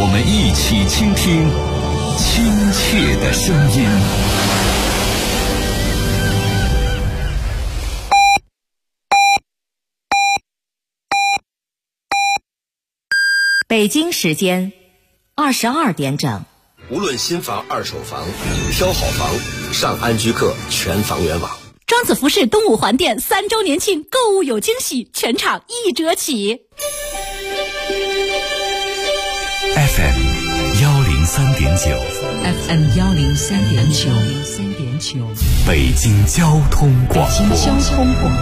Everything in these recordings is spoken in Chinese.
我们一起倾听亲切的声音。 北京时间22点整。 无论新房、二手房，挑好房，上安居客全房源网。 庄子服饰东五环店3周年庆，购物有惊喜，全场1折起。 FM 103.9 FM 103.9 北京交通广播。 北京交通广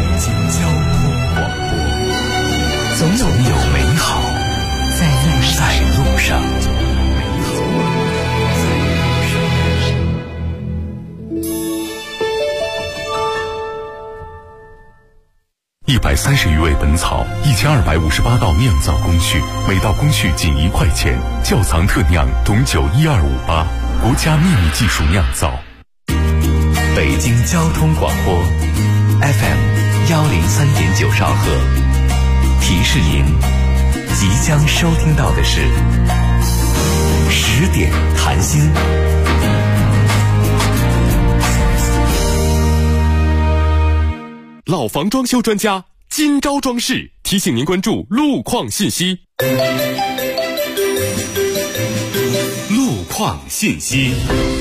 播，总有美好在路上。 130余味本草，1258道酿造工序，每道工序仅1块钱。窖藏特酿董酒12588，国家秘密技术酿造。北京交通广播 FM 103.9兆赫，提示您即将收听到的是10点谈心。老房装修专家今朝装饰提醒您关注路况信息。路况信息。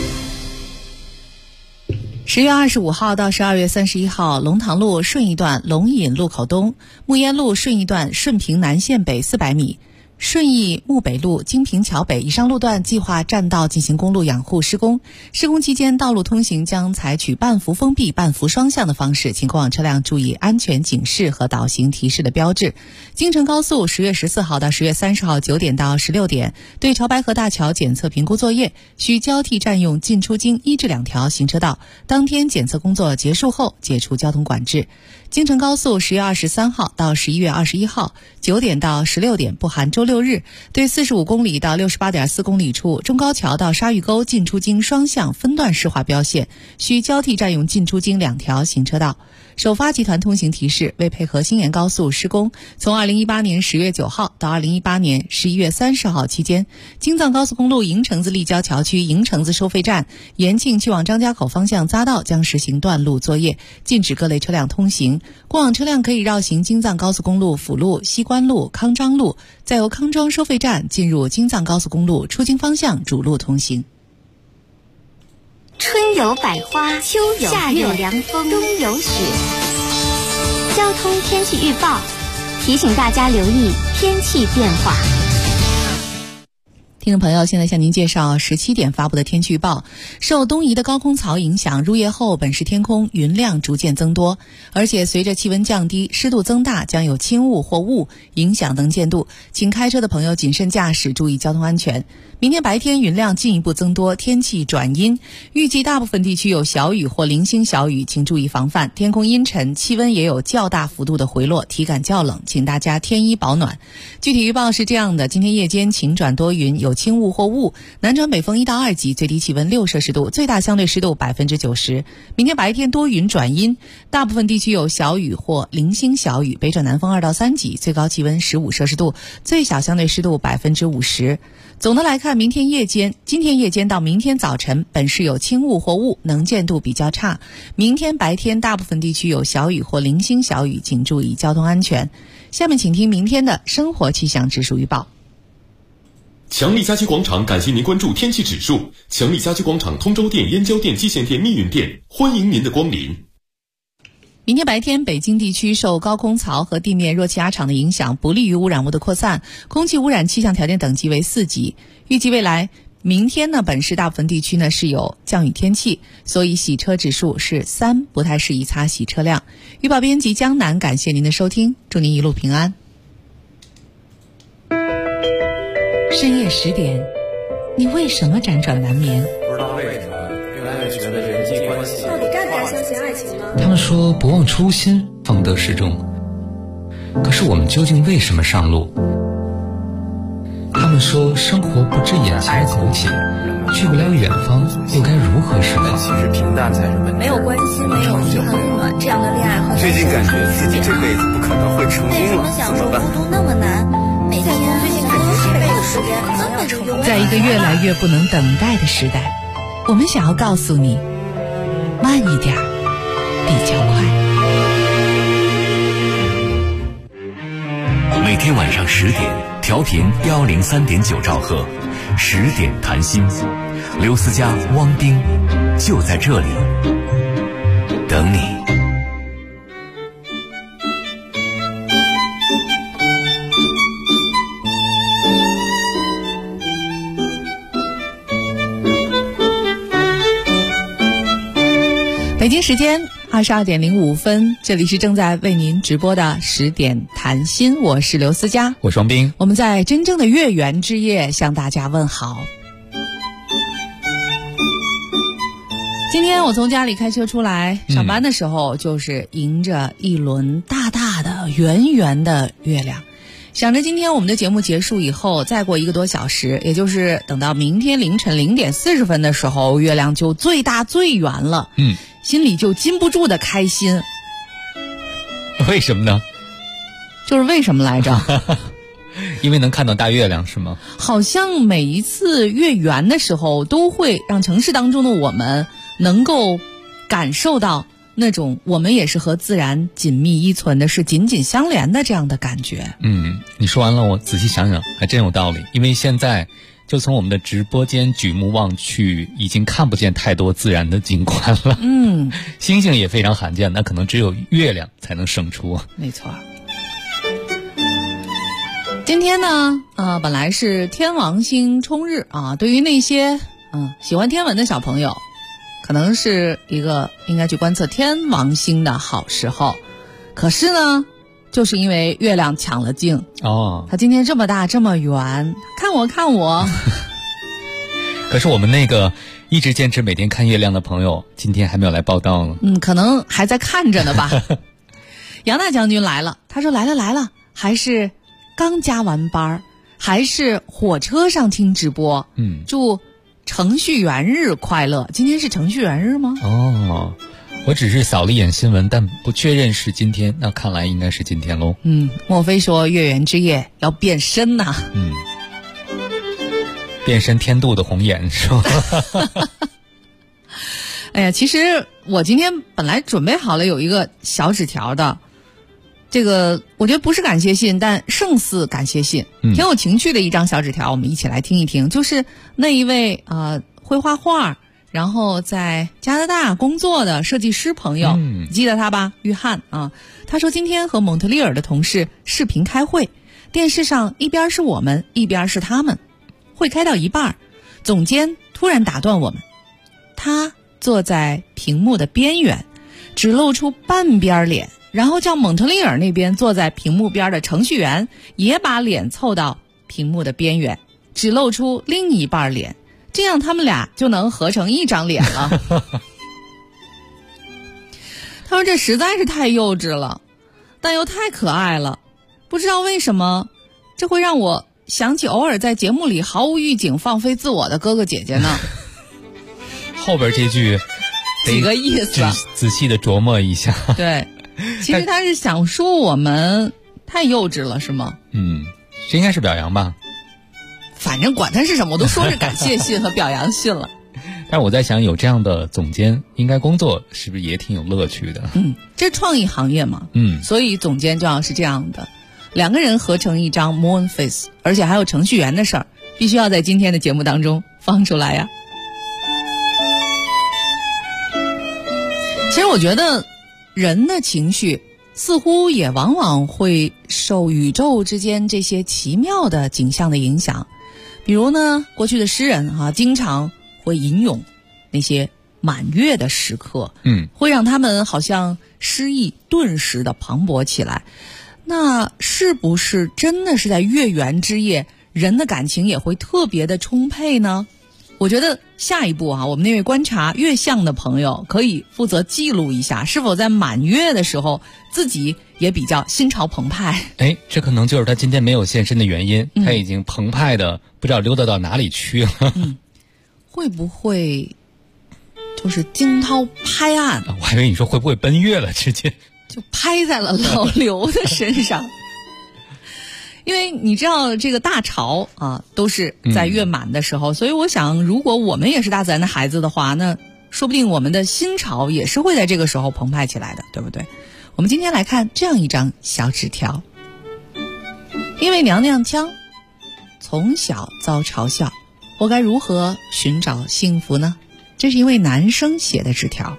10月25号到12月31号，龙塘路顺义段龙引路口东、木烟路顺义段顺平南线北400米。顺义木北路金平桥北以上路段计划占道进行公路养护施工，施工期间道路通行将采取半幅封闭、半幅双向的方式，请过往车辆注意安全警示和导行提示的标志。京承高速10月14号到10月30号9点到16点对潮白河大桥检测评估作业，需交替占用进出京1至2条行车道，当天检测工作结束后解除交通管制。京承高速10月23号到11月21号9点到16点不含周六日对45公里到68.4公里处中高桥到沙峪沟进出京双向分段式划标线，需交替占用进出京2条行车道。首发集团通行提示，为配合新延高速施工，从2018年10月9号到2018年11月30号期间，京藏高速公路营城子立交桥区营城子收费站延庆去往张家口方向匝道将实行断路作业，禁止各类车辆通行。过往车辆可以绕行京藏高速公路辅路、西关路、康庄路，再由康庄收费站进入京藏高速公路出京方向主路通行。 春有百花，秋有夏有凉风，冬有雪。交通天气预报提醒大家留意天气变化。 听众朋友，现在向您介绍17点发布的天气预报。受东移的高空槽影响，入夜后本市天空云量逐渐增多，而且随着气温降低、湿度增大，将有轻雾或雾影响能见度，请开车的朋友谨慎驾驶，注意交通安全。明天白天云量进一步增多，天气转阴，预计大部分地区有小雨或零星小雨，请注意防范。天空阴沉，气温也有较大幅度的回落，体感较冷，请大家添衣保暖。具体预报是这样的：今天夜间晴转多云，有轻雾或雾，南转北风1到2级，最低气温6摄氏度，最大相对湿度90%。明天白天多云转阴，大部分地区有小雨或零星小雨，北转南风2到3级，最高气温15摄氏度，最小相对湿度50%。总的来看，今天夜间到明天早晨，本市有轻雾或雾，能见度比较差。明天白天大部分地区有小雨或零星小雨，请注意交通安全。下面请听明天的生活气象指数预报。 强力家居广场感谢您关注天气指数。强力家居广场通州店、燕郊店、蓟县店、密云店，欢迎您的光临。 明天白天，北京地区受高空槽和地面弱气压场的影响，不利于污染物的扩散，空气污染气象条件等级为4级。预计未来明天呢，本市大部分地区呢是有降雨天气，所以洗车指数是3，不太适宜擦洗车辆。预报编辑江南，感谢您的收听，祝您一路平安。 深夜10点，你为什么辗转难眠？ 不知道为什么，越来越觉得人际关系到底该不该相信爱情呢？ 他们说不忘初心，方得始终。可是我们究竟为什么上路？他们说生活不止眼前苟且，去不了远方，又该如何是好？ 其实平淡才是本质。 没有关系，没有遗憾，这样的恋爱好像最近感觉自己这辈子不可能会成功了，怎么办？ 为什么想说孤独那么难？每天最近感觉这辈子时间在一个越来越不能等待的时代，我们想要告诉你，慢一点比较快。 每天晚上10点，调频103.9兆赫，10点谈心，刘思佳、汪冰就在这里等你。 北京时间22点05分，这里是正在为您直播的10点谈心，我是刘思佳， 我是王冰。 我们在真正的月圆之夜向大家问好。今天我从家里开车出来上班的时候，就是迎着一轮大大的圆圆的月亮，想着今天我们的节目结束以后，再过1个多小时，也就是等到明天凌晨0点40分的时候，月亮就最大最圆了。心里就禁不住的开心。 为什么呢？ 就是为什么来着？ 因为能看到大月亮是吗？ 好像每一次月圆的时候，都会让城市当中的我们能够感受到那种我们也是和自然紧密依存的，是紧紧相连的这样的感觉。 你说完了，我仔细想想，还真有道理。因为现在就从我们的直播间举目望去，已经看不见太多自然的景观了。星星也非常罕见，那可能只有月亮才能胜出。 没错。今天呢，本来是天王星冲日啊，对于那些喜欢天文的小朋友，可能是一个应该去观测天王星的好时候。可是呢，就是因为月亮抢了镜它今天这么大这么圆，看我可是我们那个一直坚持每天看月亮的朋友，今天还没有来报道呢。 可能还在看着呢吧。杨大将军来了，他说来了，还是刚加完班，还是火车上听直播。祝程序员日快乐。今天是程序员日吗？ 我只是扫了一眼新闻，但不确认是今天，那看来应该是今天喽。 莫非说月圆之夜要变身呐？ 变身天妒的红颜是吧？ 哎呀，其实我今天本来准备好了有一个小纸条的，这个我觉得不是感谢信，但胜似感谢信，挺有情趣的一张小纸条，我们一起来听一听。就是那一位会画画，然后在加拿大工作的设计师朋友，你记得他吧？约翰啊，他说今天和蒙特利尔的同事视频开会，电视上一边是我们，一边是他们。会开到一半，总监突然打断我们，他坐在屏幕的边缘，只露出半边脸，然后叫蒙特利尔那边坐在屏幕边的程序员也把脸凑到屏幕的边缘，只露出另一半脸，这样他们俩就能合成一张脸了。他说这实在是太幼稚了，但又太可爱了，不知道为什么这会让我想起偶尔在节目里毫无预警放飞自我的哥哥姐姐呢。 后边这句几个意思仔细的琢磨一下。 对，其实他是想说我们太幼稚了是吗？ 这应该是表扬吧， 反正管他是什么，我都说是感谢信和表扬信了。 但是我在想，有这样的总监，应该工作是不是也挺有乐趣的？ 这创意行业嘛，所以总监就要是这样的，2个人合成一张 moon face， 而且还有程序员的事儿，必须要在今天的节目当中放出来呀。其实我觉得人的情绪似乎也往往会受宇宙之间这些奇妙的景象的影响。比如呢，过去的诗人经常会吟咏那些满月的时刻，会让他们好像诗意顿时的磅礴起来。那是不是真的是在月圆之夜，人的感情也会特别的充沛呢？我觉得下一步我们那位观察月相的朋友可以负责记录一下，是否在满月的时候自己也比较心潮澎湃。 这可能就是他今天没有现身的原因，他已经澎湃的不知道溜达到哪里去了。 会不会就是惊涛拍岸？ 我还以为你说会不会奔月了，直接就拍在了老刘的身上。 因为你知道这个大潮啊，都是在月满的时候，所以我想，如果我们也是大自然的孩子的话，那说不定我们的新潮也是会在这个时候澎湃起来的，对不对？我们今天来看这样一张小纸条。因为娘娘腔，从小遭嘲笑，我该如何寻找幸福呢？这是一位男生写的纸条。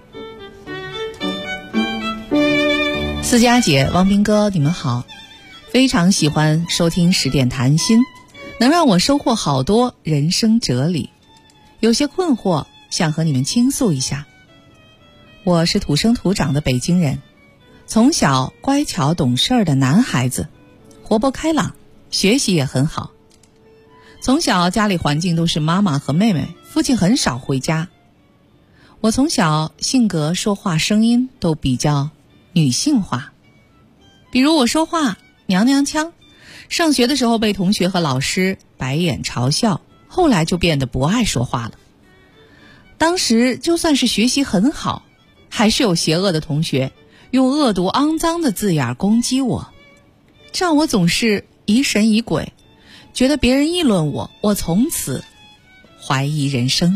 思佳姐、汪斌哥，你们好，非常喜欢收听10点谈心，能让我收获好多人生哲理。有些困惑想和你们倾诉一下。我是土生土长的北京人，从小乖巧懂事的男孩子，活泼开朗，学习也很好。从小家里环境都是妈妈和妹妹，父亲很少回家。我从小性格说话声音都比较女性化，比如我说话娘娘腔，上学的时候被同学和老师白眼嘲笑，后来就变得不爱说话了。当时就算是学习很好，还是有邪恶的同学用恶毒肮脏的字眼攻击我，这让我总是疑神疑鬼，觉得别人议论我，我从此怀疑人生。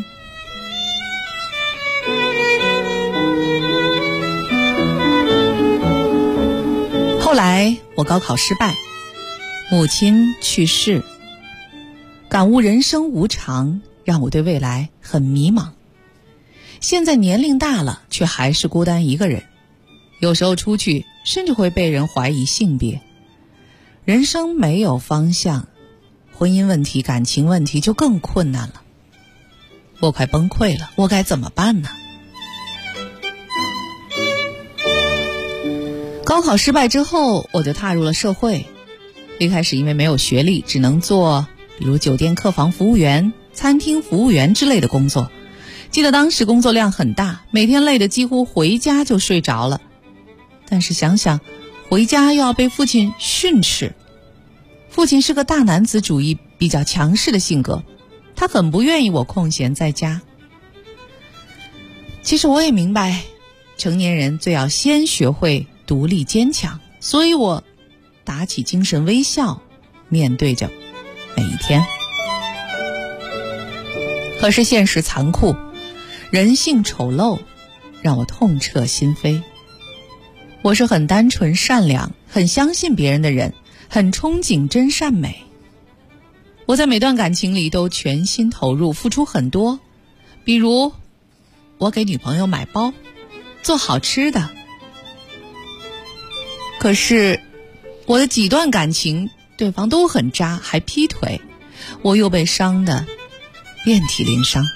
后来我高考失败，母亲去世，感悟人生无常，让我对未来很迷茫。现在年龄大了，却还是孤单一个人，有时候出去甚至会被人怀疑性别。人生没有方向，婚姻问题、感情问题就更困难了。我快崩溃了，我该怎么办呢？高考失败之后，我就踏入了社会。一开始因为没有学历，只能做比如酒店客房服务员、餐厅服务员之类的工作。记得当时工作量很大，每天累得几乎回家就睡着了。但是想想回家又要被父亲训斥，父亲是个大男子主义比较强势的性格，他很不愿意我空闲在家。其实我也明白，成年人最要先学会独立坚强，所以我打起精神微笑，面对着每一天。可是现实残酷，人性丑陋，让我痛彻心扉。我是很单纯善良，很相信别人的人，很憧憬真善美。我在每段感情里都全心投入，付出很多。比如我给女朋友买包，做好吃的。可是我的几段感情对方都很渣，还劈腿，我又被伤得遍体鳞伤。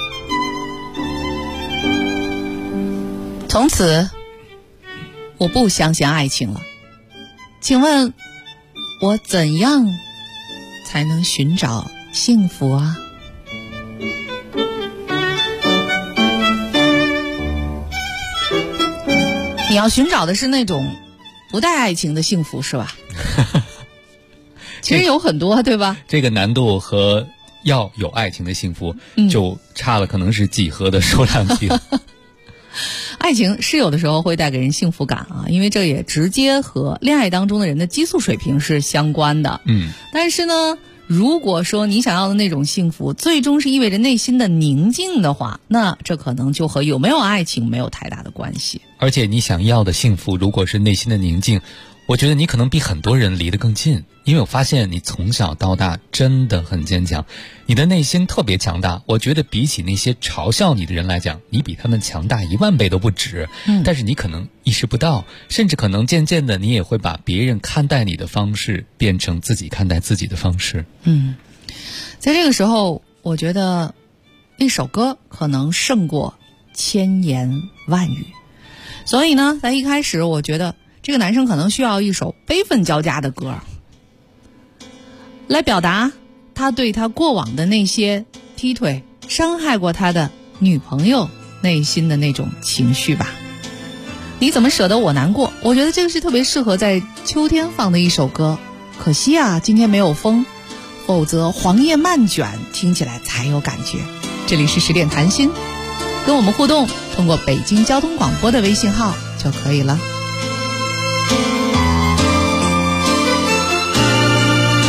从此我不相信爱情了。请问我怎样才能寻找幸福啊？你要寻找的是那种不带爱情的幸福是吧？其实有很多，对吧？ 这个难度和要有爱情的幸福就差了可能是几何的数量级了。 爱情是有的时候会带给人幸福感啊，因为这也直接和恋爱当中的人的激素水平是相关的。但是呢，如果说你想要的那种幸福最终是意味着内心的宁静的话，那这可能就和有没有爱情没有太大的关系。 而且你想要的幸福如果是内心的宁静，我觉得你可能比很多人离得更近，因为我发现你从小到大真的很坚强，你的内心特别强大。我觉得比起那些嘲笑你的人来讲，你比他们强大10000倍都不止。但是你可能意识不到，甚至可能渐渐的你也会把别人看待你的方式变成自己看待自己的方式。 在这个时候，我觉得一首歌可能胜过千言万语。所以呢，在一开始我觉得这个男生可能需要一首悲愤交加的歌，来表达他对他过往的那些劈腿、伤害过他的女朋友内心的那种情绪吧。你怎么舍得我难过？我觉得这个是特别适合在秋天放的一首歌。可惜啊，今天没有风，否则黄叶漫卷听起来才有感觉。这里是10点谈心，跟我们互动，通过北京交通广播的微信号就可以了。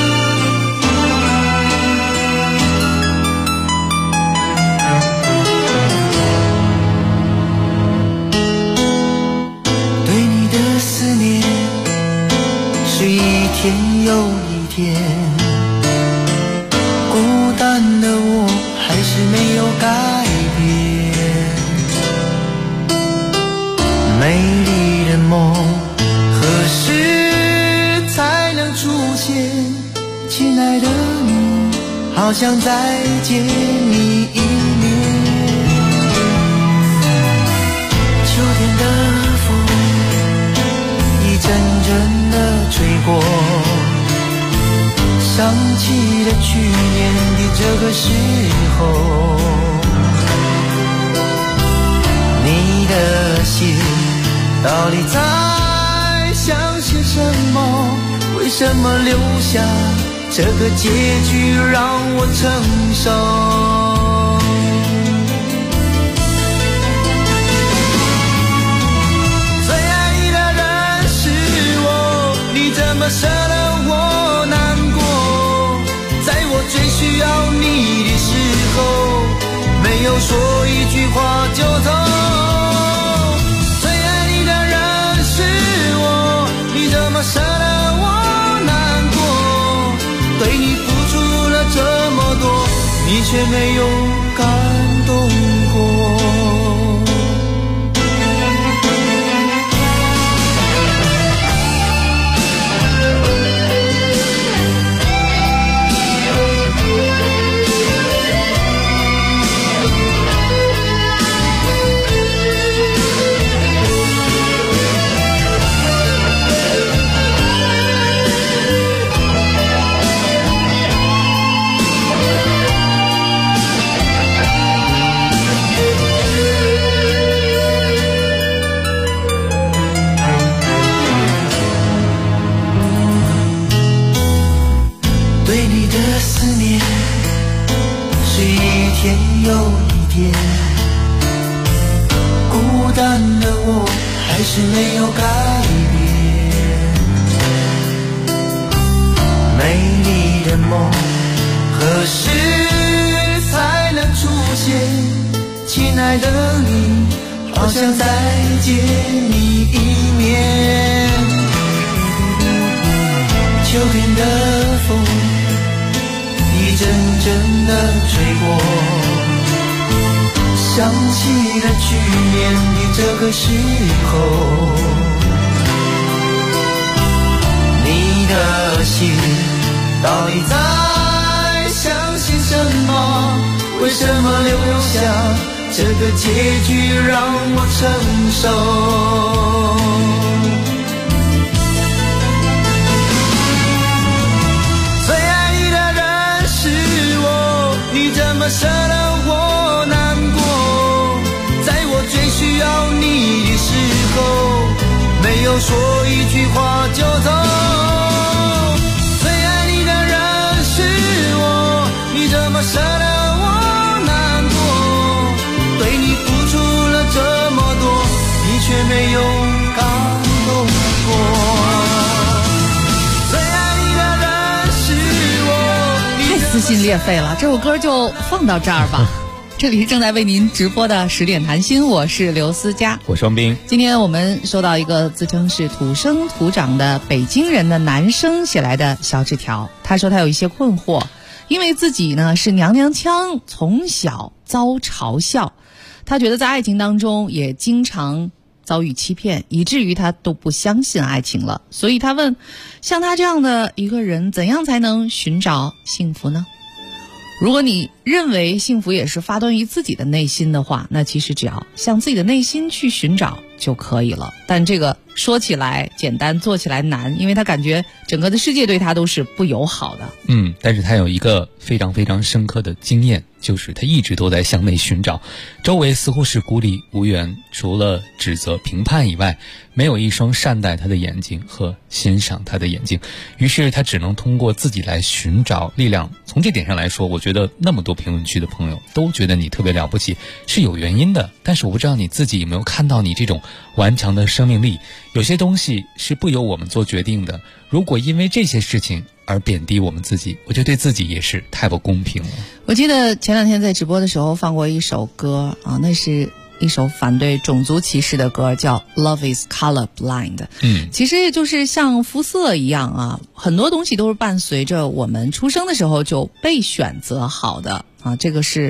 好想再见你一面。秋天的风一阵阵的吹过，想起了去年的这个时候，你的信到底在想些什么？为什么留下这个结局让我承受？最爱你的人是我，你怎么舍得我难过？在我最需要你的时候，没有说一句话就走。最爱你的人是我，你怎么舍得我？对你付出了这么多，你却没有感动过。又一天，孤单的我还是没有改变。美丽的梦何时才能出现？亲爱的你，好想再见你一面。秋天的风一阵阵的吹过，想起了去年的这个时候，你的心到底在想些什么？为什么留下这个结局让我承受？最爱你的人是我，你怎么舍得我难过？在我最需要你的时候，没有说一句话就走。最爱你的人是我，你怎么舍得我难过？对你付出了这么多，你却没有感动过。最爱你的人是我， 太撕心裂肺了，这首歌就放到这儿吧。这里是正在为您直播的10点谈心，我是刘思佳， 我双冰。 今天我们收到一个自称是土生土长的北京人的男生写来的小纸条，他说他有一些困惑，因为自己呢是娘娘腔，从小遭嘲笑，他觉得在爱情当中也经常遭遇欺骗，以至于他都不相信爱情了。所以他问，像他这样的一个人，怎样才能寻找幸福呢？如果你认为幸福也是发端于自己的内心的话，那其实只要向自己的内心去寻找就可以了。但这个说起来简单，做起来难，因为他感觉整个的世界对他都是不友好的。 但是他有一个非常非常深刻的经验，就是他一直都在向内寻找，周围似乎是孤立无援，除了指责评判以外，没有一双善待他的眼睛和欣赏他的眼睛，于是他只能通过自己来寻找力量。从这点上来说，我觉得那么多评论区的朋友都觉得你特别了不起，是有原因的。但是我不知道你自己有没有看到你这种顽强的生命力，有些东西是不由我们做决定的，如果因为这些事情而贬低我们自己，我觉得对自己也是太不公平了。 我记得前两天在直播的时候放过一首歌啊，那是一首反对种族歧视的歌，叫 Love is Colorblind。其实也就是像肤色一样啊，很多东西都是伴随着我们出生的时候就被选择好的啊，这个是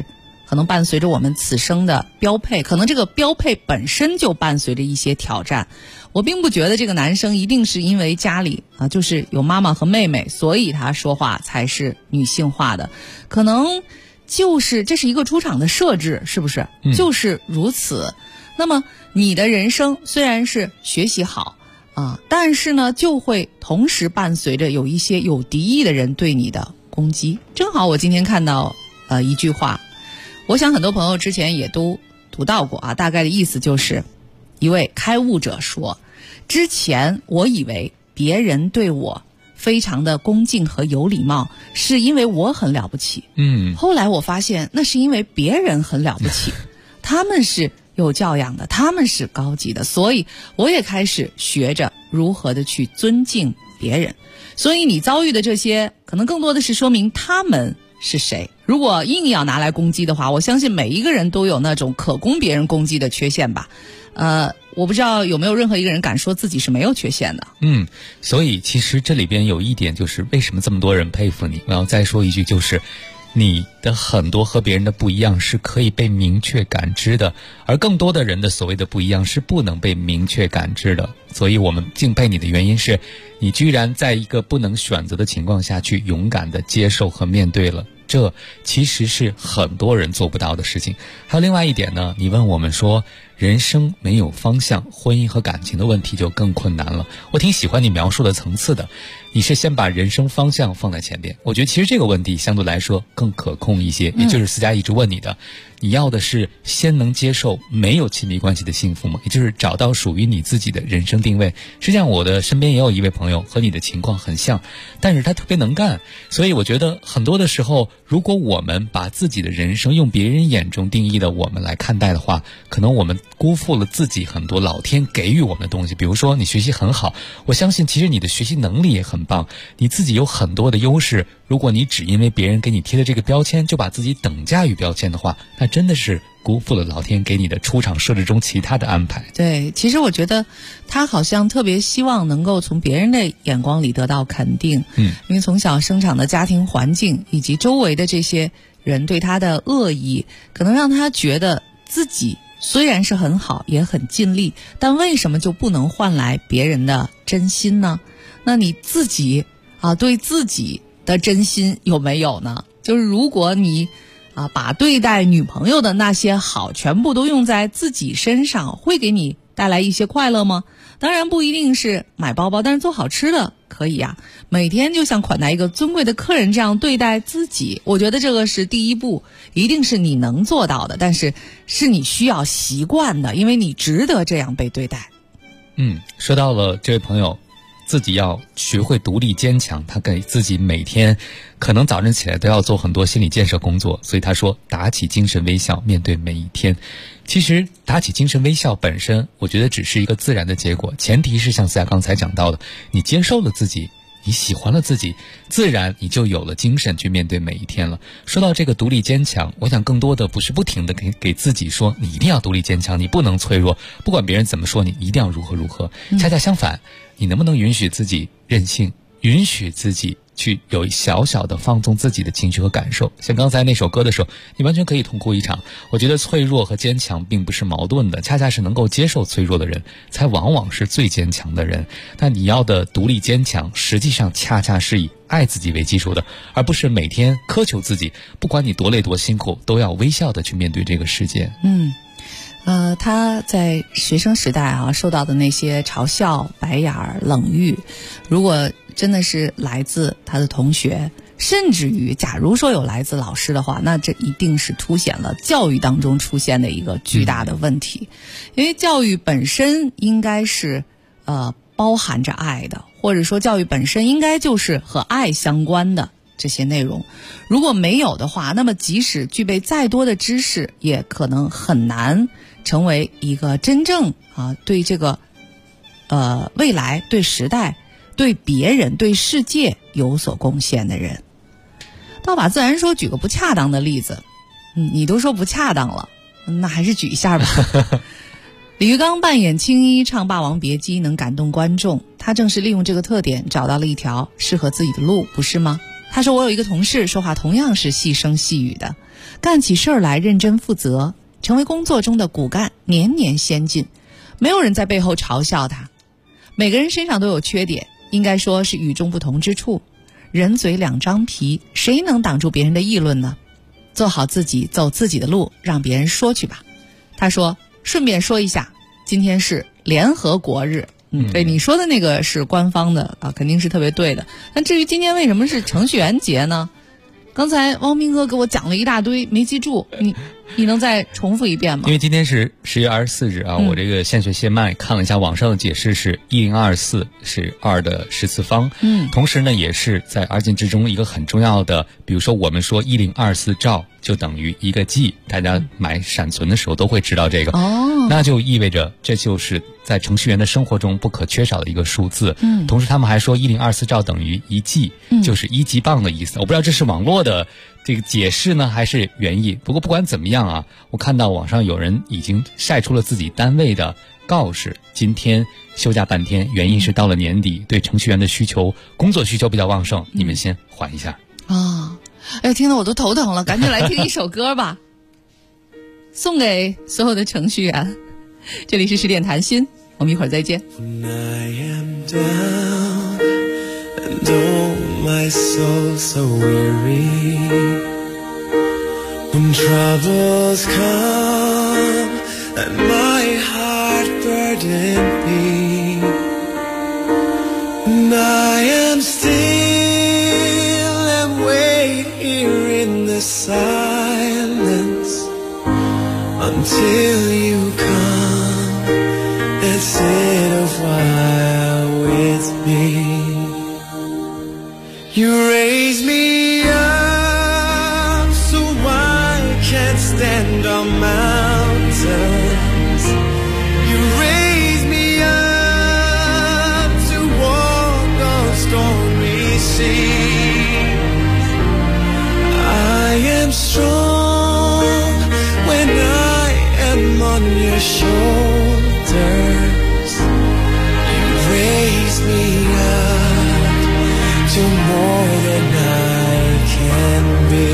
可能伴随着我们此生的标配，可能这个标配本身就伴随着一些挑战。我并不觉得这个男生一定是因为家里就是有妈妈和妹妹，所以他说话才是女性化的，可能就是这是一个出场的设置，是不是？就是如此。那么你的人生虽然是学习好但是呢，就会同时伴随着有一些有敌意的人对你的攻击。正好我今天看到一句话，我想很多朋友之前也都读到过大概的意思就是一位开悟者说，之前我以为别人对我非常的恭敬和有礼貌是因为我很了不起，后来我发现那是因为别人很了不起他们是有教养的，他们是高级的，所以我也开始学着如何的去尊敬别人。所以你遭遇的这些可能更多的是说明他们是谁。如果硬要拿来攻击的话，我相信每一个人都有那种可供别人攻击的缺陷吧。我不知道有没有任何一个人敢说自己是没有缺陷的。 所以其实这里边有一点就是为什么这么多人佩服你。我要再说一句，就是你的很多和别人的不一样是可以被明确感知的，而更多的人的所谓的不一样是不能被明确感知的。所以我们敬佩你的原因是你居然在一个不能选择的情况下去勇敢的接受和面对了，这其实是很多人做不到的事情。还有另外一点呢，你问我们说人生没有方向，婚姻和感情的问题就更困难了。我挺喜欢你描述的层次的，你是先把人生方向放在前边。我觉得其实这个问题相对来说更可控一些，也就是思佳一直问你的，你要的是先能接受没有亲密关系的幸福吗？也就是找到属于你自己的人生定位。实际上我的身边也有一位朋友和你的情况很像，但是他特别能干。所以我觉得很多的时候，如果我们把自己的人生用别人眼中定义的我们来看待的话，可能我们辜负了自己很多老天给予我们的东西。比如说你学习很好，我相信其实你的学习能力也很棒，你自己有很多的优势，如果你只因为别人给你贴的这个标签就把自己等价于标签的话，那真的是辜负了老天给你的出场设置中其他的安排。 对，其实我觉得他好像特别希望能够从别人的眼光里得到肯定，因为从小生长的家庭环境以及周围的这些人对他的恶意，可能让他觉得自己虽然是很好也很尽力，但为什么就不能换来别人的真心呢？那你自己对自己的真心有没有呢？就是如果你把对待女朋友的那些好全部都用在自己身上，会给你带来一些快乐吗？当然不一定是买包包，但是做好吃的可以呀。每天就像款待一个尊贵的客人这样对待自己，我觉得这个是第一步，一定是你能做到的，但是是你需要习惯的，因为你值得这样被对待。 说到了这位朋友自己要学会独立坚强，他给自己每天可能早晨起来都要做很多心理建设工作，所以他说打起精神微笑面对每一天。其实打起精神微笑本身我觉得只是一个自然的结果，前提是像思雅刚才讲到的，你接受了自己，你喜欢了自己，自然你就有了精神去面对每一天了。说到这个独立坚强，我想更多的不是不停的给自己说你一定要独立坚强，你不能脆弱，不管别人怎么说你一定要如何如何。恰恰相反，你能不能允许自己任性，允许自己去有小小的放纵自己的情绪和感受。像刚才那首歌的时候，你完全可以痛哭一场。我觉得脆弱和坚强并不是矛盾的，恰恰是能够接受脆弱的人才往往是最坚强的人。但你要的独立坚强实际上恰恰是以爱自己为基础的，而不是每天苛求自己不管你多累多辛苦都要微笑的去面对这个世界。 他在学生时代受到的那些嘲笑、白眼、冷遇，如果真的是来自他的同学，甚至于假如说有来自老师的话，那这一定是凸显了教育当中出现的一个巨大的问题。因为教育本身应该是包含着爱的，或者说教育本身应该就是和爱相关的这些内容。如果没有的话，那么即使具备再多的知识，也可能很难成为一个真正对这个未来、对时代、对别人、对世界有所贡献的人。倒把自然说举个不恰当的例子，你都说不恰当了，那还是举一下吧。李玉刚扮演青衣唱《霸王别姬》能感动观众，他正是利用这个特点找到了一条适合自己的路，不是吗？ 他说我有一个同事说话同样是细声细语的，干起事儿来认真负责，成为工作中的骨干，年年先进，没有人在背后嘲笑他。每个人身上都有缺点，应该说是与众不同之处。人嘴两张皮，谁能挡住别人的议论呢？做好自己，走自己的路，让别人说去吧。他说顺便说一下，今天是联合国日。对，你说的那个是官方的啊，肯定是特别对的。那至于今天为什么是程序员节呢？刚才汪斌哥给我讲了一大堆，没记住，你能再重复一遍吗？ 因为今天是10月24日啊，我这个现学现卖看了一下网上的解释，是1024是2的10次方。同时呢，也是在而今之中一个很重要的，比如说我们说1024兆就等于1个 G， 大家买闪存的时候都会知道这个。那就意味着这就是在程序员的生活中不可缺少的一个数字。同时他们还说1024兆等于1 G， 就是1级棒的意思。我不知道这是网络的这个解释呢还是原意，不过不管怎么样啊，我看到网上有人已经晒出了自己单位的告示，今天休假半天，原因是到了年底，对程序员的需求，工作需求比较旺盛，你们先缓一下啊。 哎，听得我都头疼了，赶紧来听一首歌吧，送给所有的程序员。这里是10点谈心，我们一会儿再见。 And oh, my soul so weary, when troubles come and my heart burden me, and I am still and wait here in the silence until you come and sit a while with me.You raise me up so I can't stand on mountains. You raise me up to walk on stormy seas. I am strong when I am on your shoulders. You raise me up to more than I can be.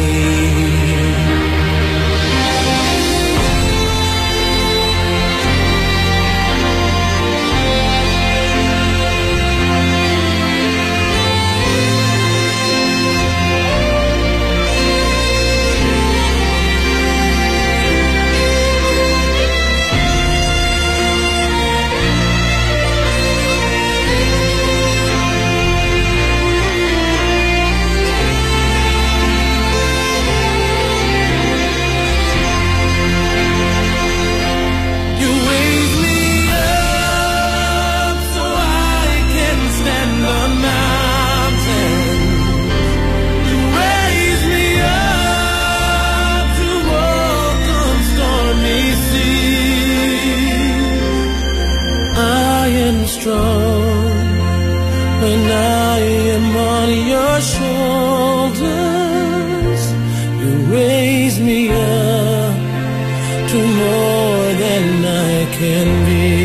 When I am on your shoulders, you raise me up to more than I can be.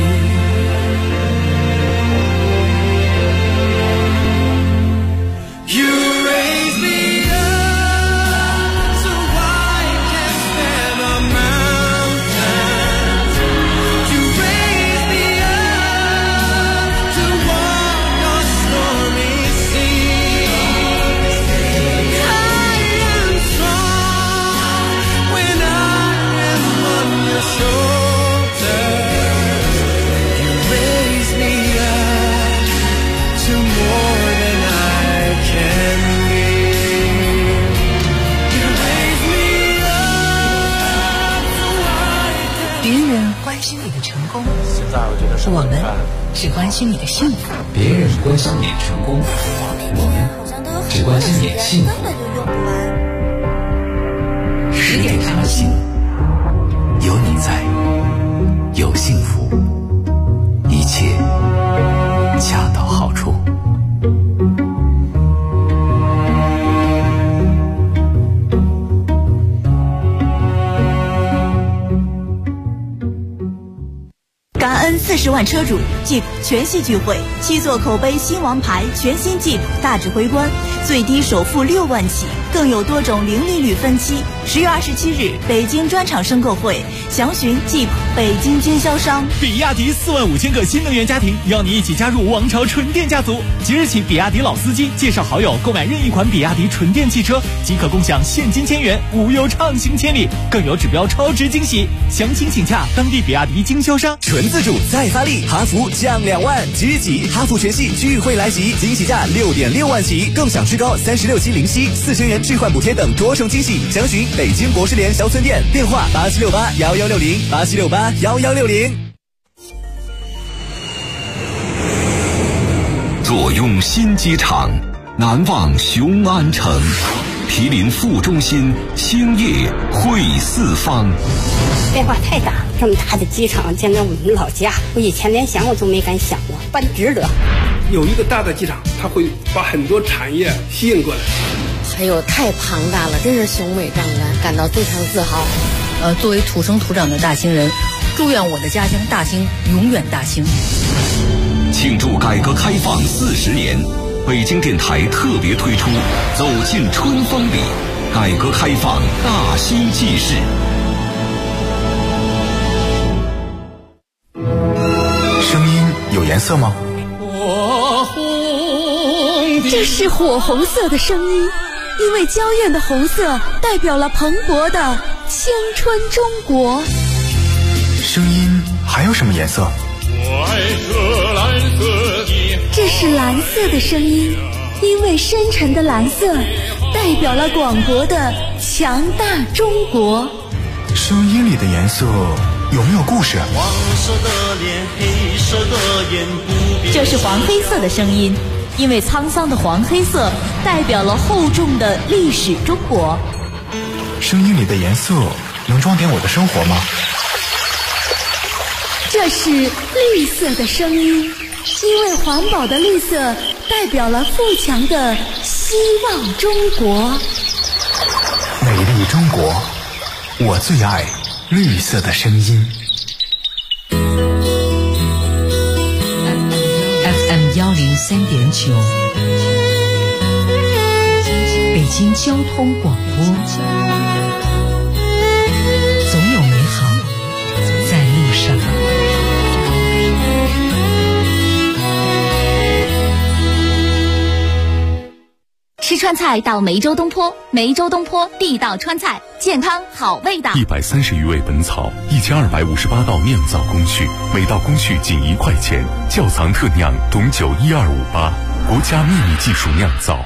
You raise me up so I can stand on mountains. You raise me up to walk on stormy seas. I am strong when I am on your shoulders. You raise me up to more than I can be. You raise me up so I can. 别人关心你的成功，我们只关心你的幸福。 别人关心你的成功，我们只关心你的幸福。 10点谈心，有你在，有幸福，一切恰到好处。 感恩40 70万车主 Jeep 全系聚会，7座口碑新王牌全新 Jeep 大指挥官，最低首付6万起，更有多种零利率分期。10月27日，北京专场申购会，详询 Jeep 北京经销商。 比亚迪45000个新能源家庭，邀你一起加入王朝纯电家族。即日起，比亚迪老司机介绍好友购买任意款比亚迪纯电汽车，即可共享现金1000元，无忧畅行千里，更有指标超值惊喜。详情请洽当地比亚迪经销商。 纯自主再发力，哈弗降2万，即日起哈弗全系聚会来袭，惊喜价6.6万起，更享最高36期零息，4000元置换补贴等多重惊喜。详询北京国士联销村店，电话87681160，87681160。 坐拥新机场，难忘雄安城。毗邻副中心，兴业汇四方。 变化太大，这么大的机场建在我们老家，我以前连想我都没敢想过，办值得。 有一个大的机场，它会把很多产业吸引过来。 还有太庞大了，真是雄伟壮观，感到非常自豪。 作为土生土长的大兴人，祝愿我的家乡大兴永远大兴。 庆祝改革开放40年，北京电台特别推出《走进春风里》，改革开放大兴纪事。 声音有颜色吗？ 这是火红色的声音，因为娇艳的红色代表了蓬勃的青春中国。 声音还有什么颜色？ 我爱喝蓝色的。这是蓝色的声音，因为深沉的蓝色代表了广博的强大中国。 声音里的颜色有没有故事？ 黄色的脸，黑色的眼，不变。 这是黄黑色的声音，因为沧桑的黄黑色代表了厚重的历史中国。 声音里的颜色能装点我的生活吗？ 这是绿色的声音，因为环保的绿色代表了富强的希望中国。 美丽中国，我最爱绿色的声音。 FM 103.9，北京交通广播，总有美好在路上。 吃川菜到梅州东坡，梅州东坡地道川菜，健康好味道。 130余味本草，1258道酿造工序，每道工序仅1块钱，窖藏特酿董酒12588，国家秘密技术酿造。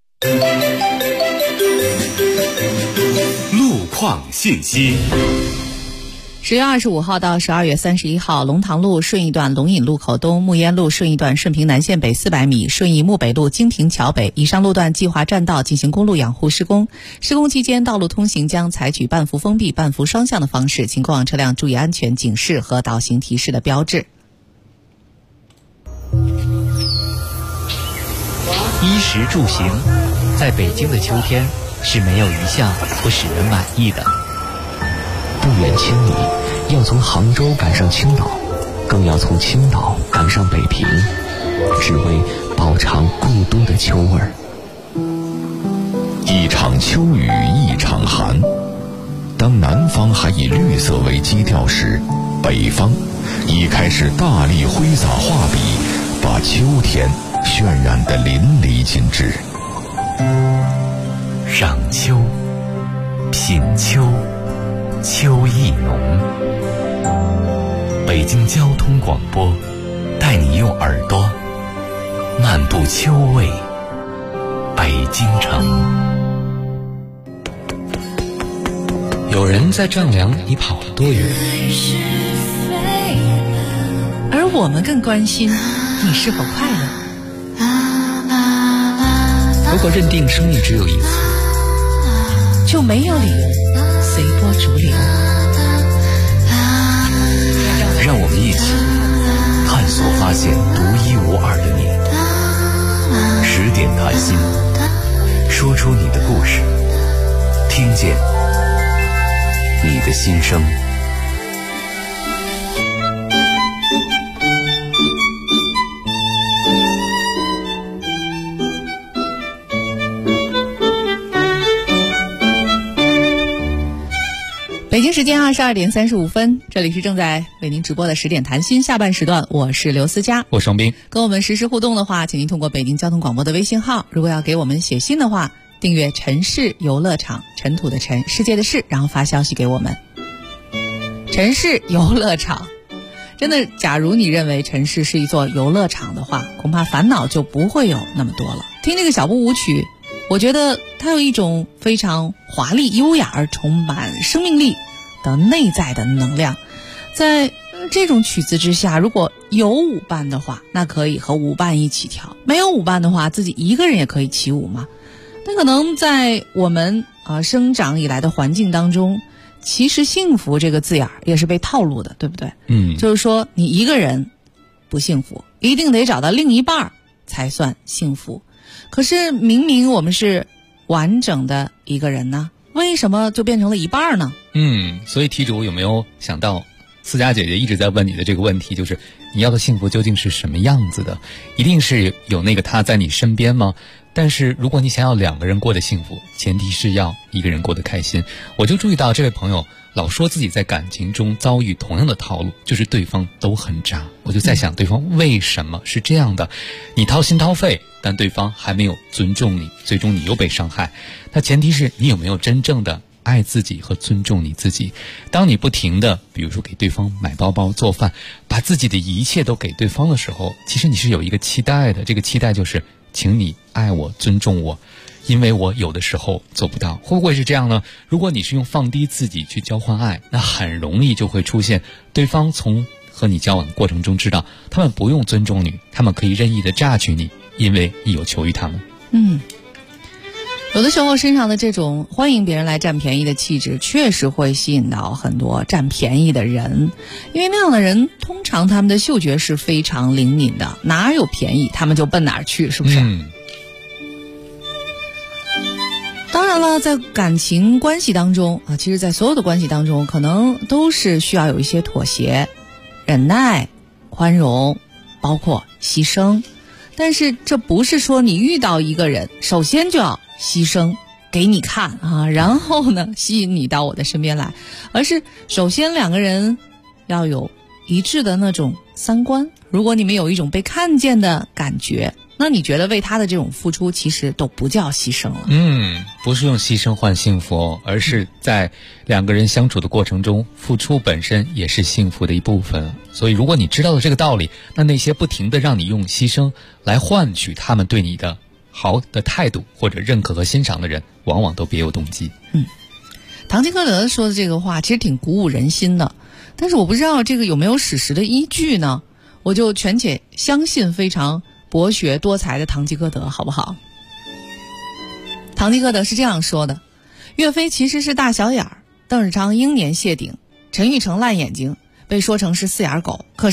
路况信息。 10月25号到12月31号，龙塘路顺义段龙引路口东、木烟路顺义段顺平南线北400米，顺义木北路金平桥北以上路段计划占道进行公路养护施工。施工期间，道路通行将采取半幅封闭、半幅双向的方式，请过往车辆注意安全警示和导行提示的标志。 衣食住行，在北京的秋天是没有一项不使人满意的。 不远千里，要从杭州赶上青岛，更要从青岛赶上北平，只为饱尝故都的秋味儿。一场秋雨一场寒，当南方还以绿色为基调时，北方已开始大力挥洒画笔，把秋天渲染得淋漓尽致。 赏秋，品秋，秋意浓。北京交通广播带你用耳朵漫步秋味北京城。 有人在丈量你跑了多远， 而我们更关心你是否快乐。 如果认定生命只有一次， 就没有理由随波逐流。 让我们一起探索发现独一无二的你。10点谈心，说出你的故事，听见你的心声。 北京时间22点35分，这里是正在为您直播的10点谈心下半时段，我是刘思佳， 我是王斌。 跟我们实时互动的话，请您通过北京交通广播的微信号，如果要给我们写信的话，订阅城市游乐场，尘土的尘，世界的世，然后发消息给我们。城市游乐场，真的，假如你认为城市是一座游乐场的话，恐怕烦恼就不会有那么多了。听这个小步舞曲，我觉得它有一种非常华丽、优雅而充满生命力的内在的能量。在这种曲子之下，如果有舞伴的话，那可以和舞伴一起跳；没有舞伴的话，自己一个人也可以起舞嘛。但可能在我们生长以来的环境当中，其实幸福这个字眼也是被套路的，对不对？就是说你一个人不幸福，一定得找到另一半才算幸福。可是明明我们是完整的一个人呢，为什么就变成了一半呢？ 所以题主有没有想到思佳姐姐一直在问你的这个问题，就是你要的幸福究竟是什么样子的？一定是有那个他在你身边吗？但是如果你想要2个人过得幸福，前提是要一个人过得开心。我就注意到这位朋友老说自己在感情中遭遇同样的套路，就是对方都很渣。我就在想，对方为什么是这样的？你掏心掏肺，但对方还没有尊重你，最终你又被伤害。那前提是你有没有真正的爱自己和尊重你自己。当你不停的比如说给对方买包包、做饭，把自己的一切都给对方的时候，其实你是有一个期待的，这个期待就是请你爱我、尊重我，因为我有的时候做不到。会不会是这样呢？如果你是用放低自己去交换爱，那很容易就会出现对方从和你交往的过程中知道他们不用尊重你，他们可以任意的榨取你，因为你有求于他们。 有的时候身上的这种欢迎别人来占便宜的气质，确实会吸引到很多占便宜的人，因为那样的人通常他们的嗅觉是非常灵敏的，哪有便宜他们就奔哪儿去，是不是？当然了，在感情关系当中其实在所有的关系当中，可能都是需要有一些妥协、忍耐、宽容，包括牺牲。但是这不是说你遇到一个人首先就要牺牲给你看然后呢吸引你到我的身边来，而是首先2个人要有一致的那种三观。如果你们有一种被看见的感觉，那你觉得为他的这种付出其实都不叫牺牲了。 不是用牺牲换幸福而是在2个人相处的过程中，付出本身也是幸福的一部分。所以如果你知道了这个道理，那些不停的让你用牺牲来换取他们对你的好的态度或者认可和欣赏的人，往往都别有动机。 唐吉诃德说的这个话其实挺鼓舞人心的，但是我不知道这个有没有史实的依据呢？我就权且相信非常博学多才的唐吉诃德，好不好？唐吉诃德是这样说的：岳飞其实是大小眼儿，邓世昌英年谢顶，陈玉成烂眼睛，被说成是4眼狗。可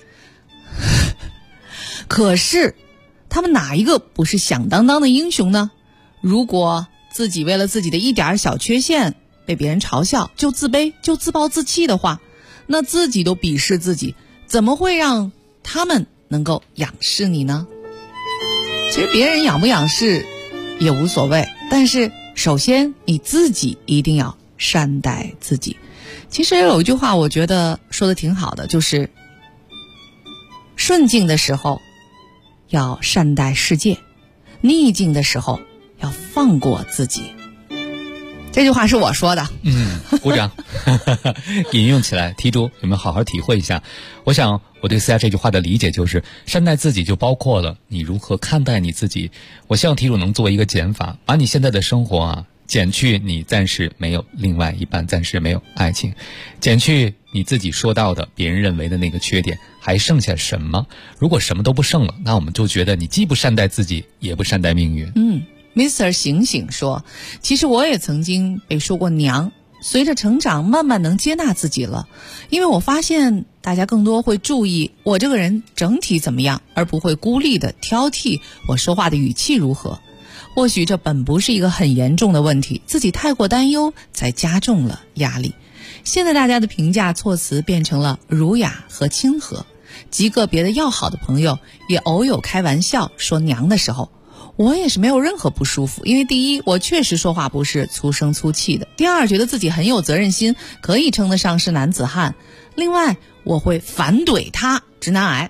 是他们哪一个不是响当当的英雄呢？如果自己为了自己的一点小缺陷被别人嘲笑，就自卑，就自暴自弃的话，那自己都鄙视自己，怎么会让他们能够仰视你呢？其实别人仰不仰视也无所谓，但是首先你自己一定要善待自己。其实有一句话我觉得说的挺好的，就是顺境的时候要善待世界，逆境的时候要放过自己。这句话是我说的。 鼓掌。引用起来，题主有没有好好体会一下？我想我对思佳这句话的理解就是，善待自己就包括了你如何看待你自己。我希望题主能做一个减法，把你现在的生活减去你暂时没有另外一半，暂时没有爱情，减去你自己说到的别人认为的那个缺点，还剩下什么？如果什么都不剩了，那我们就觉得你既不善待自己，也不善待命运。 Mr. 醒醒说，其实我也曾经被说过娘，随着成长慢慢能接纳自己了，因为我发现大家更多会注意我这个人整体怎么样，而不会孤立的挑剔我说话的语气如何。或许这本不是一个很严重的问题，自己太过担忧才加重了压力。现在大家的评价措辞变成了儒雅和亲和，极个别的要好的朋友也偶有开玩笑说娘的时候， 我也是没有任何不舒服，因为第一，我确实说话不是粗声粗气的；第二，觉得自己很有责任心，可以称得上是男子汉。另外，我会反怼他直男癌。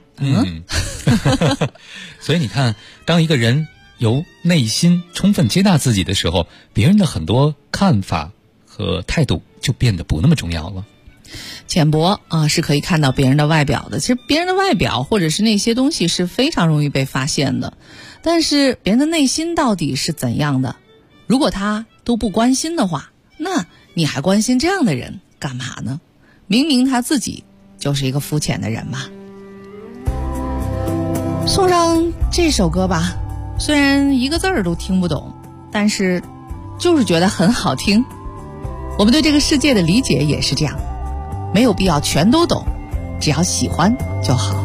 所以你看，当一个人由内心充分接纳自己的时候，别人的很多看法和态度就变得不那么重要了。 浅薄是可以看到别人的外表的，其实别人的外表或者是那些东西是非常容易被发现的，但是别人的内心到底是怎样的，如果他都不关心的话，那你还关心这样的人干嘛呢？明明他自己就是一个肤浅的人嘛。送上这首歌吧，虽然一个字儿都听不懂，但是就是觉得很好听。我们对这个世界的理解也是这样，没有必要全都懂，只要喜欢就好。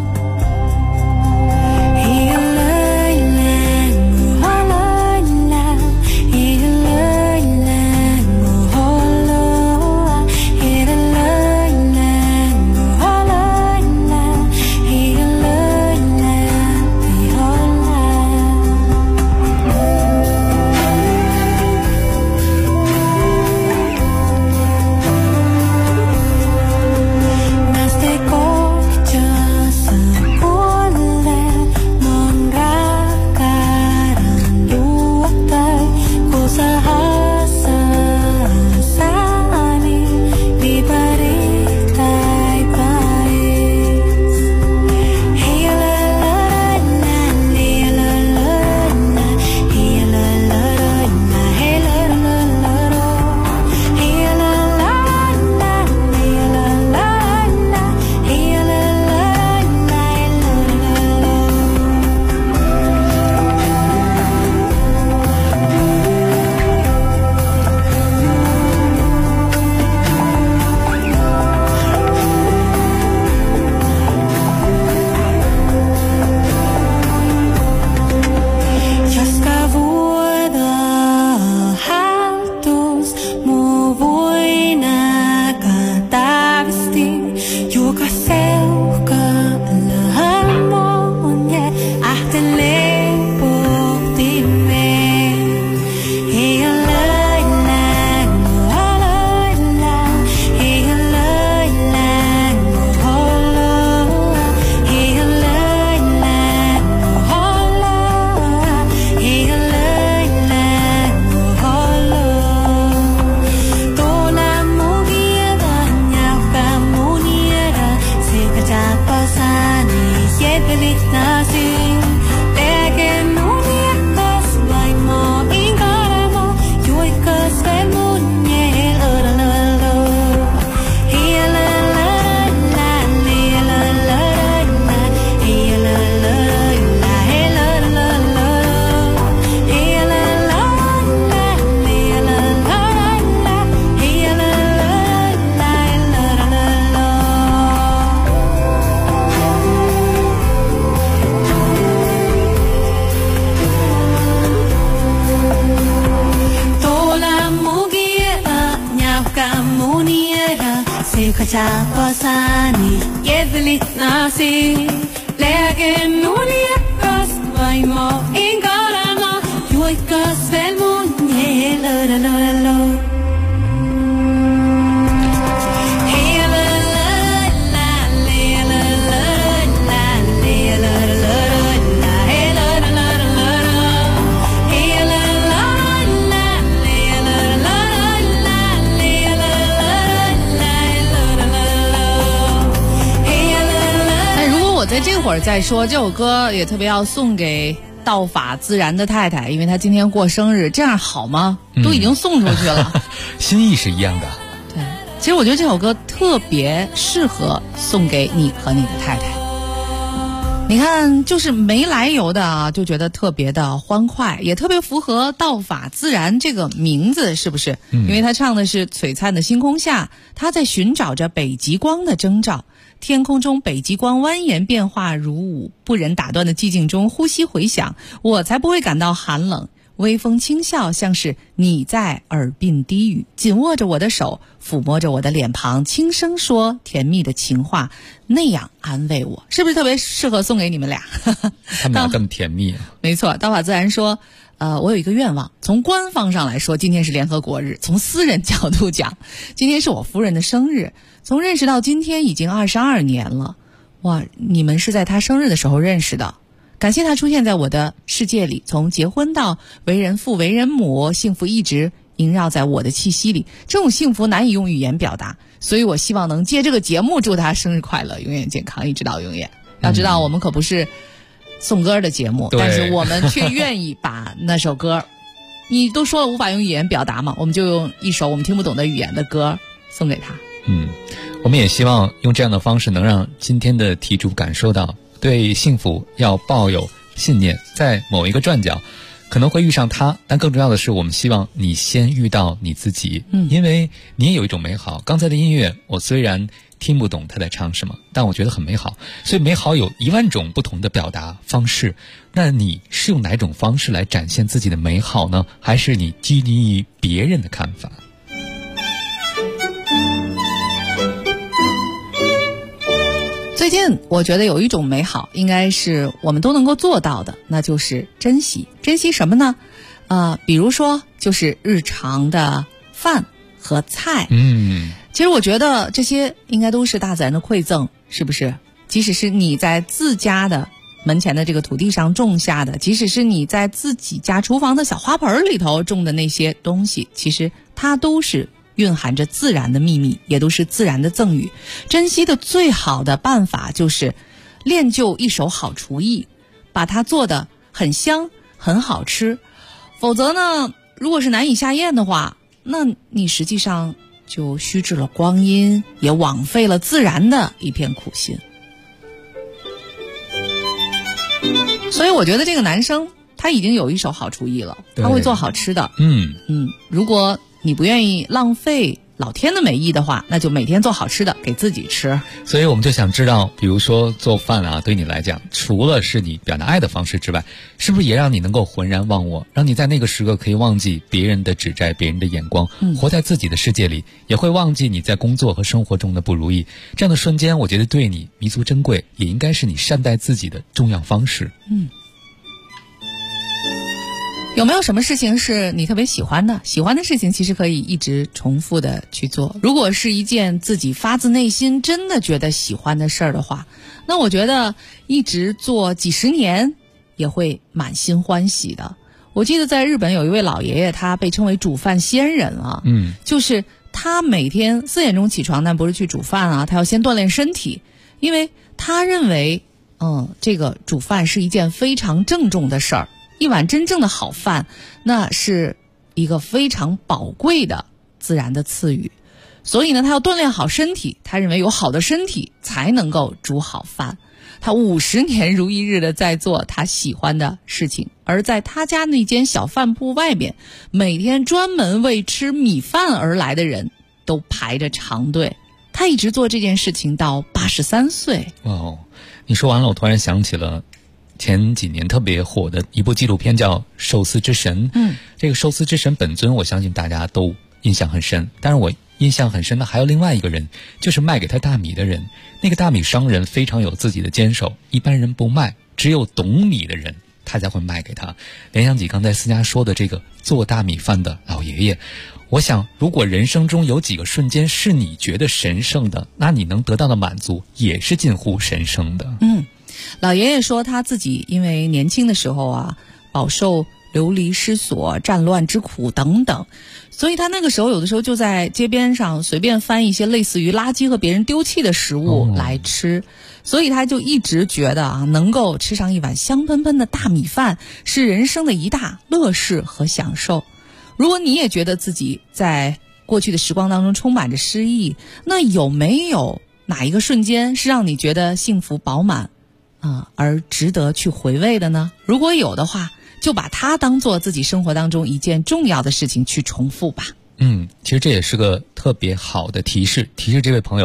再说这首歌也特别要送给道法自然的太太，因为她今天过生日，这样好吗？都已经送出去了。 心意是一样的。 对，其实我觉得这首歌特别适合送给你和你的太太。你看，就是没来由的就觉得特别的欢快，也特别符合道法自然这个名字，是不是？因为他唱的是璀璨的星空下，他在寻找着北极光的征兆。天空中北极光蜿蜒变化如舞，不忍打断的寂静中呼吸回响，我才不会感到寒冷。 微风轻笑，像是你在耳鬓低语，紧握着我的手，抚摸着我的脸庞，轻声说甜蜜的情话，那样安慰我，是不是特别适合送给你们俩？ 他们俩更甜蜜。 没错，道法自然说我有一个愿望，从官方上来说今天是联合国日，从私人角度讲今天是我夫人的生日，从认识到今天已经22年了。哇，你们是在她生日的时候认识的，感谢她出现在我的世界里，从结婚到为人父为人母，幸福一直萦绕在我的气息里，这种幸福难以用语言表达，所以我希望能借这个节目祝她生日快乐，永远健康，一直到永远。要知道我们可不是送歌的节目，但是我们却愿意把那首歌，你都说了无法用语言表达嘛，我们就用一首我们听不懂的语言的歌送给他。 我们也希望用这样的方式能让今天的题主感受到对幸福要抱有信念，在某一个转角可能会遇上他，但更重要的是我们希望你先遇到你自己，因为你也有一种美好。刚才的音乐我虽然听不懂他在唱什么，但我觉得很美好，所以美好有10000种不同的表达方式，那你是用哪种方式来展现自己的美好呢？还是你基于别人的看法？ 最近我觉得有一种美好应该是我们都能够做到的，那就是珍惜。珍惜什么呢？比如说就是日常的饭和菜。其实我觉得这些应该都是大自然的馈赠，是不是？即使是你在自家的门前的这个土地上种下的，即使是你在自己家厨房的小花盆里头种的那些东西，其实它都是蕴含着自然的秘密，也都是自然的赠予。珍惜的最好的办法就是练就一手好厨艺，把它做得很香很好吃。否则呢，如果是难以下咽的话，那你实际上就虚掷了光阴，也枉费了自然的一片苦心。所以我觉得这个男生他已经有一手好厨艺了，他会做好吃的。如果你不愿意浪费老天的美意的话，那就每天做好吃的给自己吃。 所以我们就想知道，比如说做饭啊，对你来讲除了是你表达爱的方式之外，是不是也让你能够浑然忘我，让你在那个时刻可以忘记别人的指摘，别人的眼光，活在自己的世界里，也会忘记你在工作和生活中的不如意。这样的瞬间我觉得对你弥足珍贵，也应该是你善待自己的重要方式。 有没有什么事情是你特别喜欢的？喜欢的事情其实可以一直重复的去做。如果是一件自己发自内心真的觉得喜欢的事儿的话，那我觉得一直做几十年也会满心欢喜的。我记得在日本有一位老爷爷，他被称为煮饭仙人啊，就是他每天4点钟起床，但不是去煮饭啊，他要先锻炼身体，因为他认为这个煮饭是一件非常郑重的事儿。一碗真正的好饭，那是一个非常宝贵的自然的赐予，所以呢，他要锻炼好身体。他认为有好的身体才能够煮好饭。他50年如一日的在做他喜欢的事情，而在他家那间小饭铺外面，每天专门为吃米饭而来的人都排着长队。他一直做这件事情到83岁。 你说完了，我突然想起了前几年特别火的一部纪录片叫《寿司之神》。这个寿司之神本尊我相信大家都印象很深，但是我印象很深的还有另外一个人，就是卖给他大米的人。那个大米商人非常有自己的坚守，一般人不卖，只有懂米的人他才会卖给他。联想起刚才思佳说的这个做大米饭的老爷爷，我想如果人生中有几个瞬间是你觉得神圣的，那你能得到的满足也是近乎神圣的。 老爷爷说他自己因为年轻的时候啊，饱受流离失所、战乱之苦等等，所以他那个时候有的时候就在街边上随便翻一些类似于垃圾和别人丢弃的食物来吃。所以他就一直觉得啊，能够吃上一碗香喷喷的大米饭是人生的一大乐事和享受。如果你也觉得自己在过去的时光当中充满着诗意，那有没有哪一个瞬间是让你觉得幸福饱满而值得去回味的呢？如果有的话，就把它当做自己生活当中一件重要的事情去重复吧。 其实这也是个特别好的提示这位朋友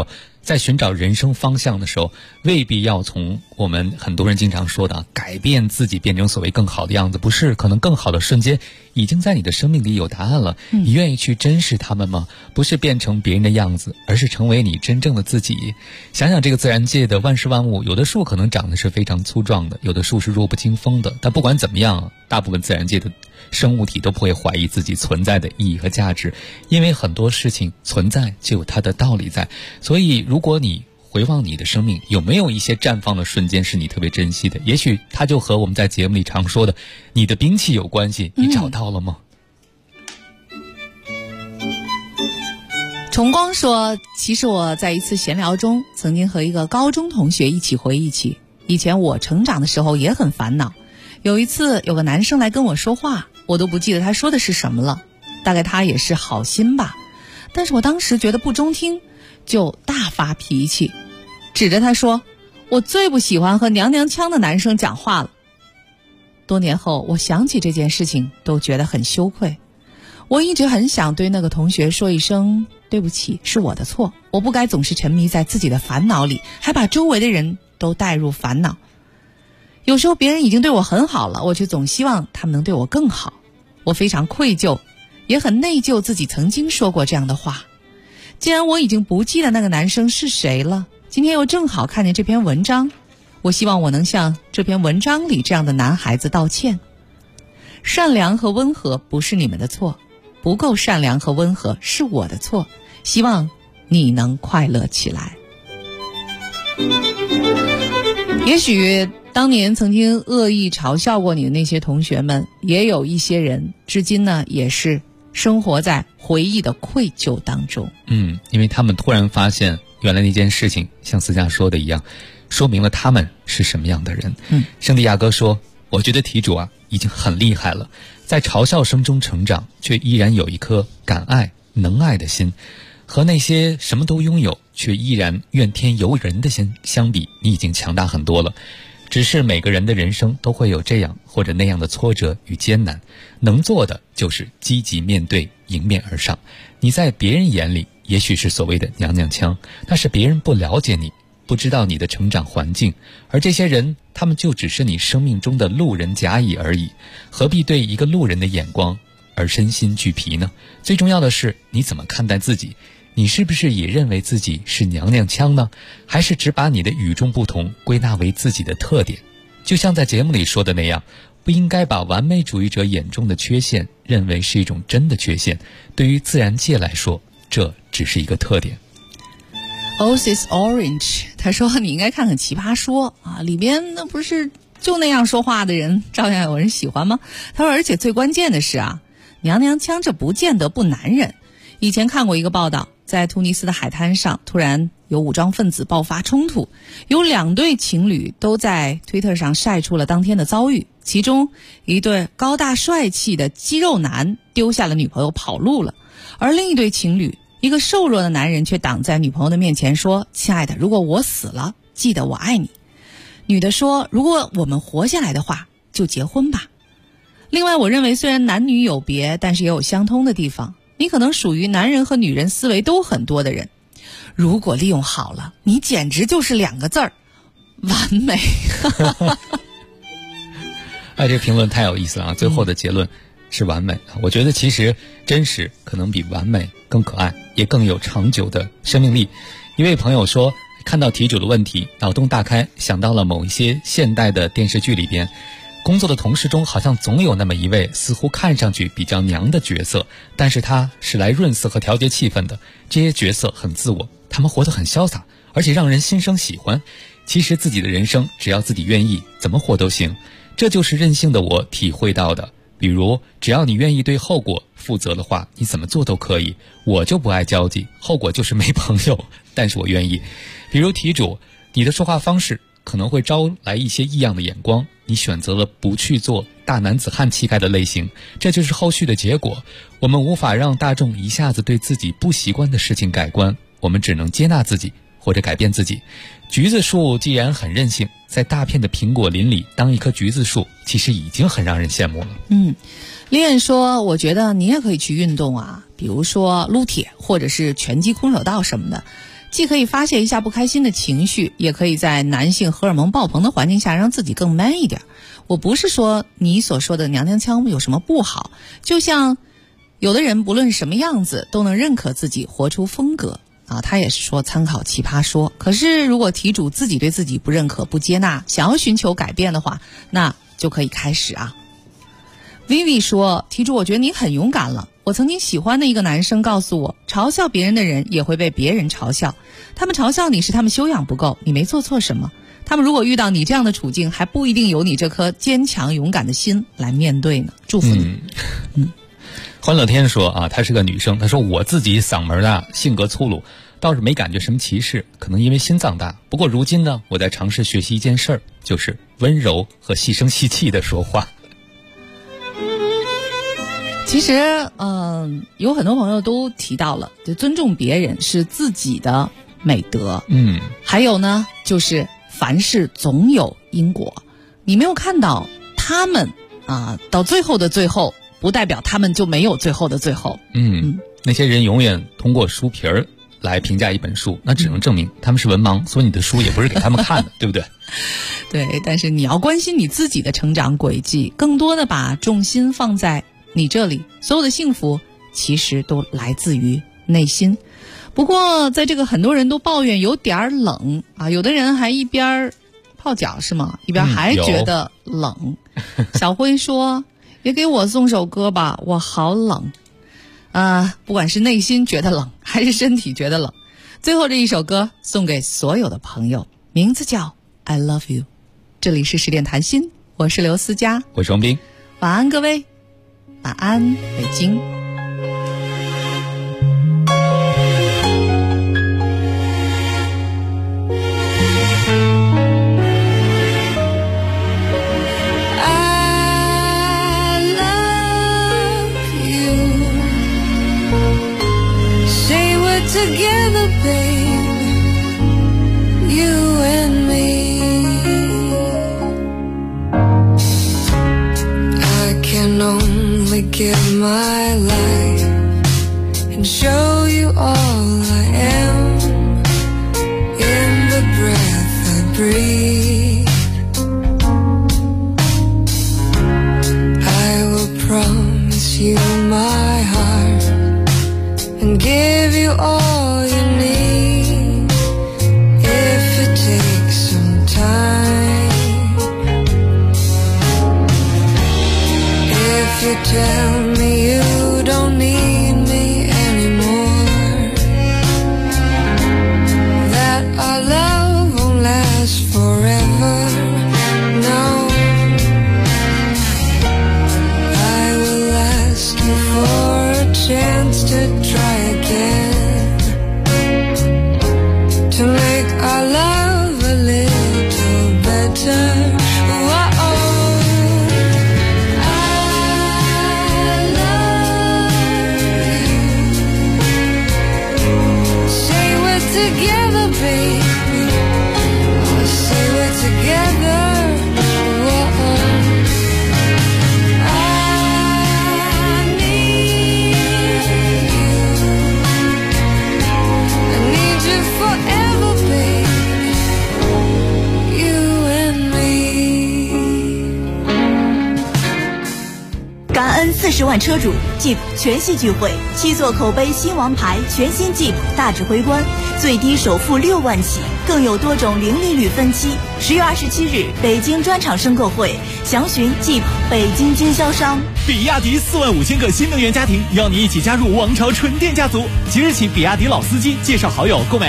在寻找人生方向的时候，未必要从我们很多人经常说的改变自己变成所谓更好的样子，不是，可能更好的瞬间已经在你的生命里有答案了。你愿意去珍视他们吗？不是变成别人的样子，而是成为你真正的自己。想想这个自然界的万事万物，有的树可能长得是非常粗壮的，有的树是弱不禁风的，但不管怎么样，大部分自然界的生物体都不会怀疑自己存在的意义和价值，因为很多事情存在就有它的道理在。所以如果你回望你的生命，有没有一些绽放的瞬间是你特别珍惜的？也许它就和我们在节目里常说的你的兵器有关系，你找到了吗？ 崇光说，其实我在一次闲聊中曾经和一个高中同学一起回忆起以前我成长的时候也很烦恼。有一次有个男生来跟我说话，我都不记得他说的是什么了，大概他也是好心吧，但是我当时觉得不中听，就大发脾气，指着他说，我最不喜欢和娘娘腔的男生讲话了。多年后我想起这件事情都觉得很羞愧。我一直很想对那个同学说一声对不起，是我的错，我不该总是沉迷在自己的烦恼里，还把周围的人都带入烦恼。有时候别人已经对我很好了，我却总希望他们能对我更好。我非常愧疚，也很内疚自己曾经说过这样的话。既然我已经不记得那个男生是谁了，今天又正好看见这篇文章，我希望我能向这篇文章里这样的男孩子道歉。善良和温和不是你们的错，不够善良和温和是我的错，希望你能快乐起来。也许当年曾经恶意嘲笑过你的那些同学们，也有一些人至今呢也是生活在回忆的愧疚当中。 因为他们突然发现原来那件事情像思佳说的一样，说明了他们是什么样的人。圣地亚哥说，我觉得题主已经很厉害了，在嘲笑声中成长，却依然有一颗敢爱能爱的心，和那些什么都拥有却依然怨天尤人的心相比，你已经强大很多了。只是每个人的人生都会有这样或者那样的挫折与艰难，能做的就是积极面对，迎面而上。你在别人眼里也许是所谓的娘娘腔，但是别人不了解你，不知道你的成长环境，而这些人他们就只是你生命中的路人甲乙而已，何必对一个路人的眼光而身心俱疲呢？最重要的是你怎么看待自己，你是不是也认为自己是娘娘腔呢？还是只把你的与众不同归纳为自己的特点？就像在节目里说的那样，不应该把完美主义者眼中的缺陷认为是一种真的缺陷，对于自然界来说，这只是一个特点。 Oasis Orange 他说，你应该看看奇葩说里边那不是就那样说话的人照样有人喜欢吗？他说，而且最关键的是娘娘腔这不见得不男人。以前看过一个报道，在突尼斯的海滩上突然有武装分子爆发冲突，有2对情侣都在推特上晒出了当天的遭遇。其中一对高大帅气的肌肉男丢下了女朋友跑路了，而另一对情侣，一个瘦弱的男人却挡在女朋友的面前说，亲爱的，如果我死了，记得我爱你。女的说，如果我们活下来的话，就结婚吧。另外，我认为虽然男女有别，但是也有相通的地方。你可能属于男人和女人思维都很多的人，如果利用好了，你简直就是2个字儿，完美。 这个评论太有意思了最后的结论是完美。我觉得其实真实可能比完美更可爱，也更有长久的生命力。一位朋友说，看到题主的问题，脑洞大开，想到了某一些现代的电视剧里边，工作的同事中好像总有那么一位似乎看上去比较娘的角色，但是他是来润色和调节气氛的。这些角色很自我，他们活得很潇洒，而且让人心生喜欢。其实自己的人生只要自己愿意，怎么活都行。这就是任性的我体会到的。比如只要你愿意对后果负责的话，你怎么做都可以。我就不爱交际，后果就是没朋友，但是我愿意。比如题主，你的说话方式可能会招来一些异样的眼光，你选择了不去做大男子汉气概的类型，这就是后续的结果。我们无法让大众一下子对自己不习惯的事情改观，我们只能接纳自己或者改变自己。橘子树既然很任性，在大片的苹果林里当一棵橘子树，其实已经很让人羡慕了。 丽燕说，我觉得你也可以去运动比如说撸铁或者是拳击空手道什么的， 既可以发泄一下不开心的情绪，也可以在男性荷尔蒙爆棚的环境下让自己更 man 一点。我不是说你所说的娘娘腔有什么不好，就像有的人不论什么样子都能认可自己，活出风格啊。他也是说参考奇葩说，可是如果题主自己对自己不认可、不接纳，想要寻求改变的话，那就可以开始啊。Vivi 说，题主我觉得你很勇敢了。我曾经喜欢的一个男生告诉我，嘲笑别人的人也会被别人嘲笑，他们嘲笑你是他们修养不够，你没做错什么。他们如果遇到你这样的处境，还不一定有你这颗坚强勇敢的心来面对呢。祝福你。 欢乐天说啊，她是个女生，她说我自己嗓门大，性格粗鲁，倒是没感觉什么歧视，可能因为心脏大。不过如今呢，我在尝试学习一件事儿，就是温柔和细声细气的说话。 其实有很多朋友都提到了，就尊重别人是自己的美德。还有呢，就是凡事总有因果，你没有看到他们到最后的最后，不代表他们就没有最后的最后。 那些人永远通过书皮儿来评价一本书，那只能证明他们是文盲，所以你的书也不是给他们看的，对不对？ 对，但是你要关心你自己的成长轨迹，更多的把重心放在你这里，所有的幸福其实都来自于内心。不过在这个很多人都抱怨有点冷啊，有的人还一边泡脚是吗？一边还觉得冷。小辉说，也给我送首歌吧，我好冷。不管是内心觉得冷还是身体觉得冷，最后这一首歌送给所有的朋友，名字叫 I Love You。 这里是10点谈心，我是刘思佳， 我是王斌， 晚安各位，晚安北京。 Together, babe, you and me. I can only give my life and show you all I am in the breath I breathe. I will promise you my heart and give you all you need, if it takes some time. If you tell me you don't need me anymore, that our love won't last forever, no, I will ask you for a chance to try again, to make our love a little better. I love you. Say we're together, baby. Oh, say we're together. Forever, baby, you and me. 感恩40万车主 Jeep 全系聚会，7座口碑新王牌全新 Jeep 大指挥官，最低首付6万起，更有多种零利率分期。10月27日，北京专场申购会，详询 Jeep 北京经销商。 比亚迪45000个新能源家庭，邀你一起加入王朝纯电家族。即日起，比亚迪老司机介绍好友购买